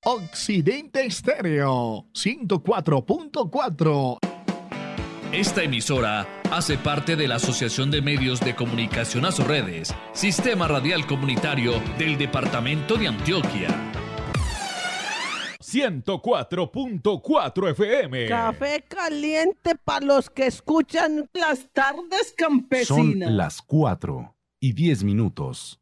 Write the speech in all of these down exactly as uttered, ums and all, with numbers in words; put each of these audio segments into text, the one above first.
Occidente Estéreo ciento cuatro punto cuatro. Esta emisora hace parte de la Asociación de Medios de Comunicación Asorredes, Sistema Radial Comunitario del Departamento de Antioquia. ciento cuatro punto cuatro F M. Café caliente para los que escuchan las tardes campesinas. Son las cuatro y diez minutos.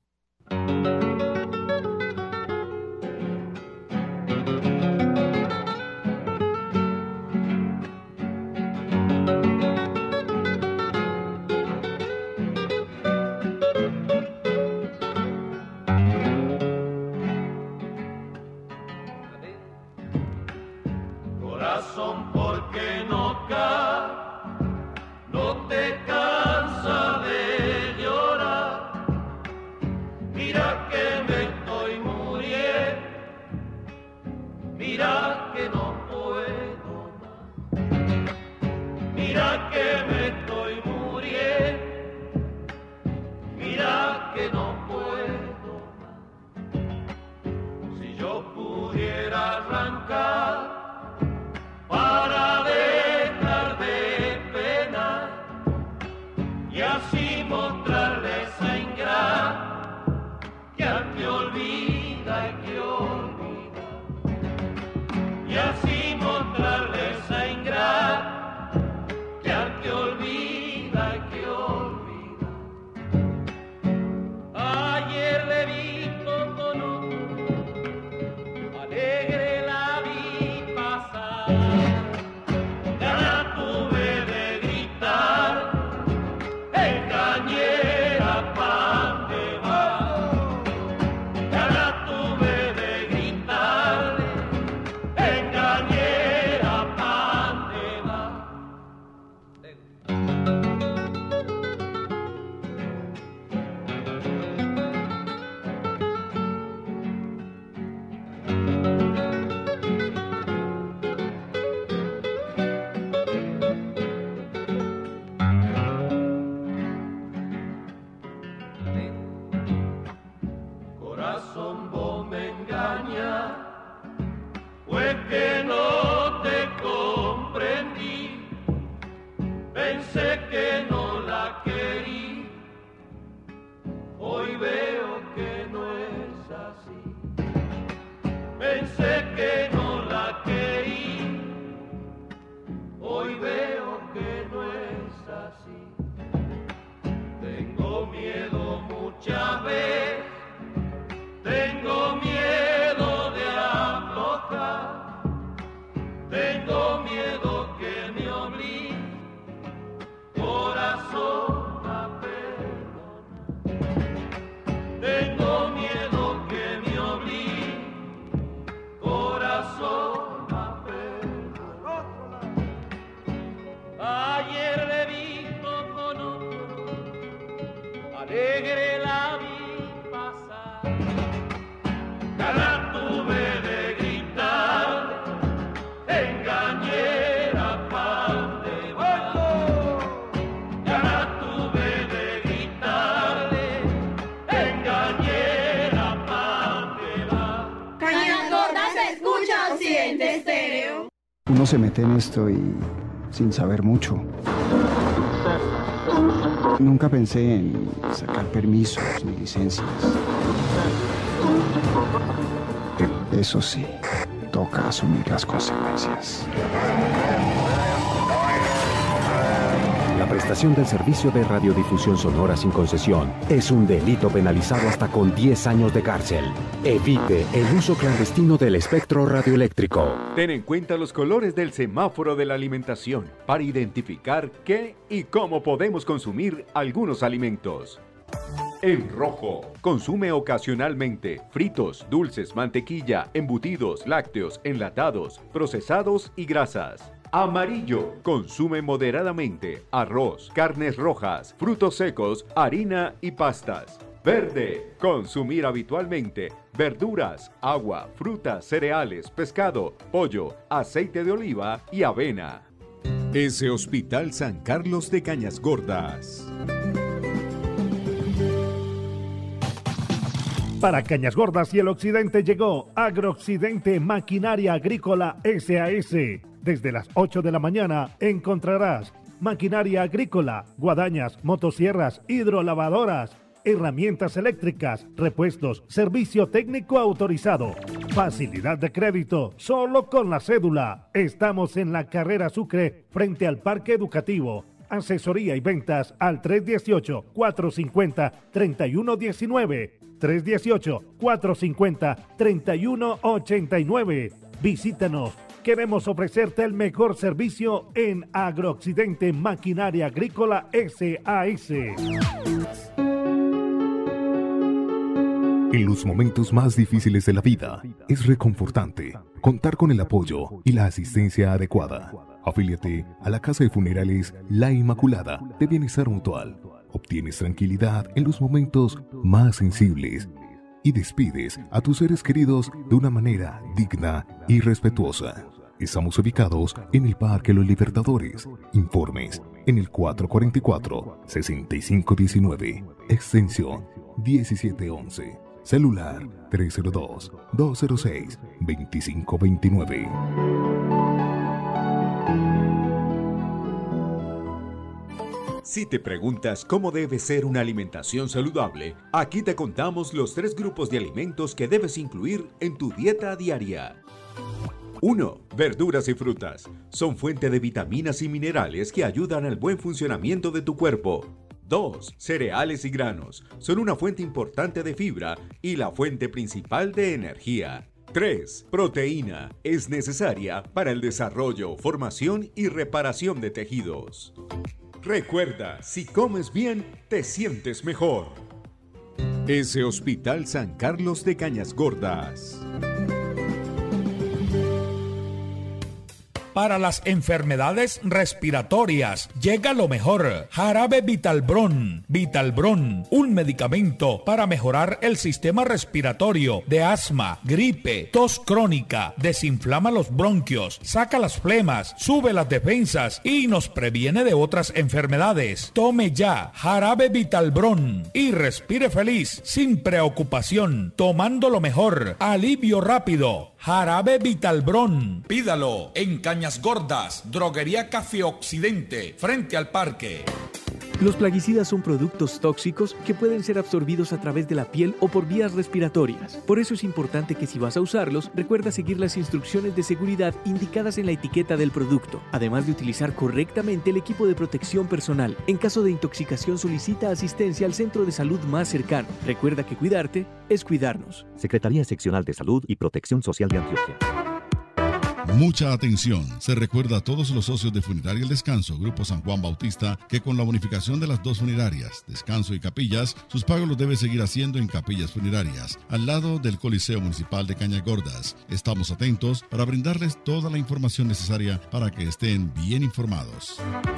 Corazón, ¿por qué no cae? No te cansa de llorar. Mira que me estoy muriendo. Mira que no puedo más. Mira que me estoy muriendo. Mira que no puedo más. Si yo pudiera arrancar para dejar de penar y así mostrarle esa ingrata que al que olvida hay que olvidar, y así mostrarle esa ingrata que al que olvida hay que olvidar. Ayer le vi con otro, alegre la vi pasar. Que no te comprendí, pensé que no la querí, hoy veo que no es así. Pensé que no la querí, hoy veo que no es así. Tengo miedo muchas veces, tengo miedo de aflojar. Tengo miedo que me obligue, corazón, a perdonar. Tengo miedo que me obligue, corazón, a perdonar. Ayer le vi con otro, alegre la vi pasar. Ya la tuve de gritar. Engañera pan de barro, ya la tuve de gritarle, engañera pan de barro. Cañas Gordas se escucha Occidente Estéreo. Uno se mete en esto y sin saber mucho. Nunca pensé en sacar permisos ni licencias. Eso sí, toca asumir las consecuencias. La prestación del servicio de radiodifusión sonora sin concesión es un delito penalizado hasta con diez años de cárcel. Evite el uso clandestino del espectro radioeléctrico. Ten en cuenta los colores del semáforo de la alimentación para identificar qué y cómo podemos consumir algunos alimentos. En rojo, consume ocasionalmente fritos, dulces, mantequilla, embutidos, lácteos, enlatados, procesados y grasas. Amarillo, consume moderadamente arroz, carnes rojas, frutos secos, harina y pastas. Verde, consumir habitualmente verduras, agua, frutas, cereales, pescado, pollo, aceite de oliva y avena. Ese Hospital San Carlos de Cañas Gordas. Para Cañas Gordas y el occidente llegó Agrooccidente Maquinaria Agrícola S A S. Desde las ocho de la mañana encontrarás maquinaria agrícola, guadañas, motosierras, hidrolavadoras, herramientas eléctricas, repuestos, servicio técnico autorizado, facilidad de crédito, solo con la cédula. Estamos en la carrera Sucre, frente al Parque Educativo. Asesoría y ventas al tres uno ocho, cuatro cinco cero, tres uno uno nueve, tres uno ocho, cuatro cinco cero, tres uno ocho nueve. Visítanos. Queremos ofrecerte el mejor servicio en Agrooccidente Maquinaria Agrícola S A S. En los momentos más difíciles de la vida, es reconfortante contar con el apoyo y la asistencia adecuada. Afíliate a la Casa de Funerales La Inmaculada de Bienestar Mutual. Obtienes tranquilidad en los momentos más sensibles y despides a tus seres queridos de una manera digna y respetuosa. Estamos ubicados en el Parque Los Libertadores. Informes en el cuatro cuatro cuatro, seis cinco uno nueve, extensión diecisiete once. Celular tres cero dos, dos cero seis, dos cinco dos nueve. Si te preguntas cómo debe ser una alimentación saludable, aquí te contamos los tres grupos de alimentos que debes incluir en tu dieta diaria. uno. Verduras y frutas. Son fuente de vitaminas y minerales que ayudan al buen funcionamiento de tu cuerpo. dos. Cereales y granos. Son una fuente importante de fibra y la fuente principal de energía. tres. Proteína. Es necesaria para el desarrollo, formación y reparación de tejidos. Recuerda, si comes bien, te sientes mejor. Ese Hospital San Carlos de Cañas Gordas. Para las enfermedades respiratorias, llega lo mejor. Jarabe Vitalbron. Vitalbron, un medicamento para mejorar el sistema respiratorio de asma, gripe, tos crónica, desinflama los bronquios, saca las flemas, sube las defensas y nos previene de otras enfermedades. Tome ya Jarabe Vitalbron y respire feliz, sin preocupación, tomando lo mejor. Alivio rápido. Jarabe Vitalbron. Pídalo en Cañas Gordas, Droguería Café Occidente, frente al parque. Los plaguicidas son productos tóxicos que pueden ser absorbidos a través de la piel o por vías respiratorias. Por eso es importante que si vas a usarlos, recuerda seguir las instrucciones de seguridad indicadas en la etiqueta del producto, además de utilizar correctamente el equipo de protección personal. En caso de intoxicación, solicita asistencia al centro de salud más cercano. Recuerda que cuidarte es cuidarnos. Secretaría Seccional de Salud y Protección Social de Antioquia. Mucha atención. Se recuerda a todos los socios de Funeraria El Descanso, Grupo San Juan Bautista, que con la bonificación de las dos funerarias, Descanso y Capillas, sus pagos los debe seguir haciendo en Capillas Funerarias, al lado del Coliseo Municipal de Cañas Gordas. Estamos atentos para brindarles toda la información necesaria para que estén bien informados.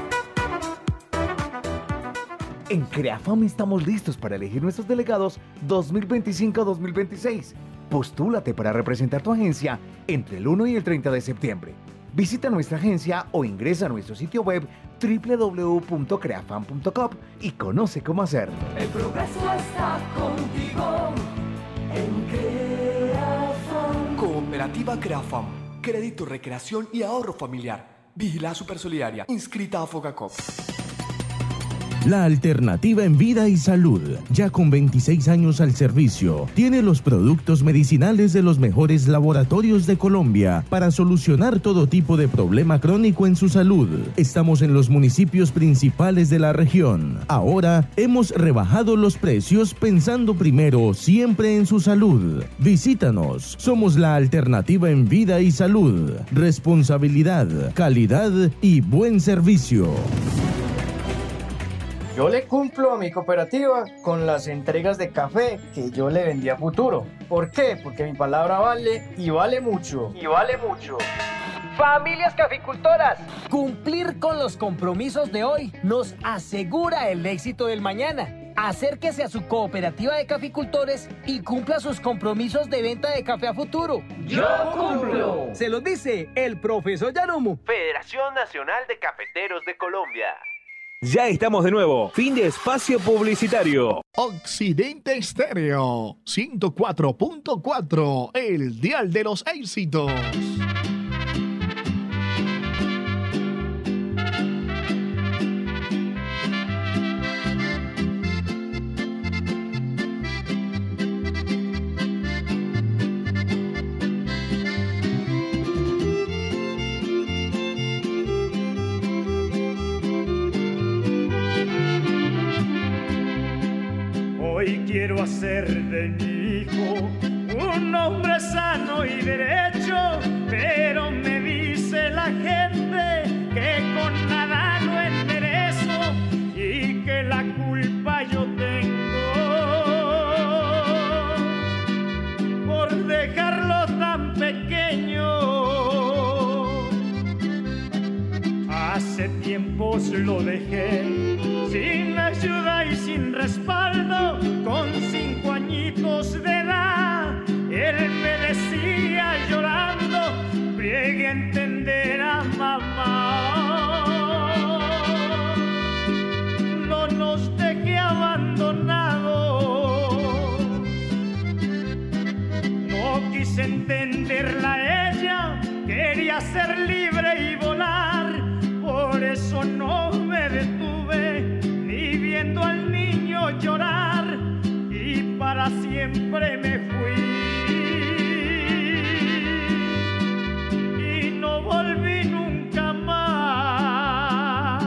En CREAFAM estamos listos para elegir nuestros delegados dos mil veinticinco a dos mil veintiséis. Postúlate para representar tu agencia entre el uno y el treinta de septiembre. Visita nuestra agencia o ingresa a nuestro sitio web doble u doble u doble u punto creafam punto com y conoce cómo hacerlo. El progreso está contigo en CREAFAM. Cooperativa CREAFAM. Crédito, recreación y ahorro familiar. Vigilada Supersolidaria. Inscrita a Fogacop. La alternativa en vida y salud, ya con veintiséis años al servicio, tiene los productos medicinales de los mejores laboratorios de Colombia para solucionar todo tipo de problema crónico en su salud. Estamos en los municipios principales de la región. Ahora hemos rebajado los precios pensando primero siempre en su salud. Visítanos. Somos la alternativa en vida y salud. Responsabilidad, calidad y buen servicio. Yo le cumplo a mi cooperativa con las entregas de café que yo le vendí a futuro. ¿Por qué? Porque mi palabra vale y vale mucho. Y vale mucho. Familias caficultoras, cumplir con los compromisos de hoy nos asegura el éxito del mañana. Acérquese a su cooperativa de caficultores y cumpla sus compromisos de venta de café a futuro. ¡Yo cumplo! Se los dice el profesor Yarumu. Federación Nacional de Cafeteros de Colombia. Ya estamos de nuevo. Fin de espacio publicitario. Occidente Estéreo ciento cuatro punto cuatro, el dial de los éxitos. Hoy quiero hacer de mi hijo un hombre sano y derecho, pero me dice la gente que con nada lo enderezo y que la culpa yo tengo por dejarlo tan pequeño. Hace tiempos lo dejé sin ayuda y sin respaldo, con cinco añitos de edad. Él me decía llorando, friegue a entender a mamá. No nos deje abandonados. No quise entenderla a ella, quería ser libre y volar. Por eso no me detuve ni viendo al niño llorar, y para siempre me fui y no volví nunca más.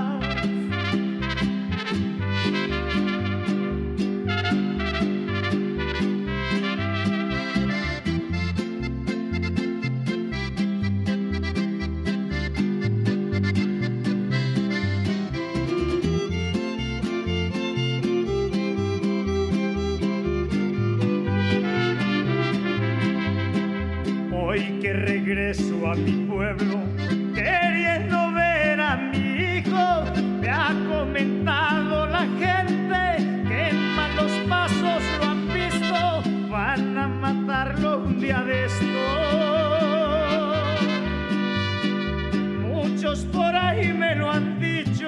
Hoy que regreso a mi pueblo, queriendo ver a mi hijo, me ha comentado la gente que en malos pasos lo han visto, van a matarlo un día de estos. Muchos por ahí me lo han dicho,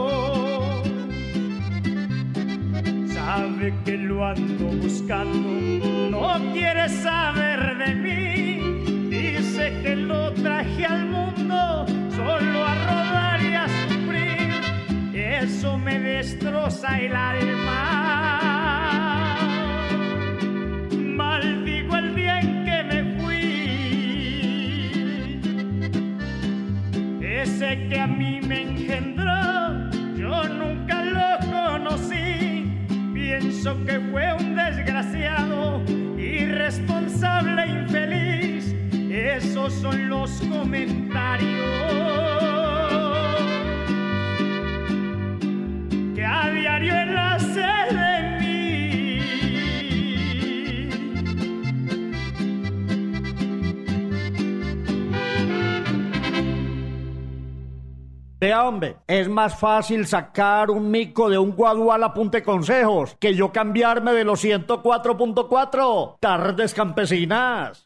sabe que lo ando buscando, no quiere saber de mí. Dice que lo traje al mundo solo a rodar y a sufrir. Eso me destroza el alma. Maldigo el día en que me fui. Ese que a mí me engendró, yo nunca lo conocí. Pienso que fue un desgraciado, irresponsable, infeliz. Esos son los comentarios que a diario enlace de mí. Vea, hombre, es más fácil sacar un mico de un guadual a punta de consejos que yo cambiarme de los ciento cuatro punto cuatro. Tardes campesinas.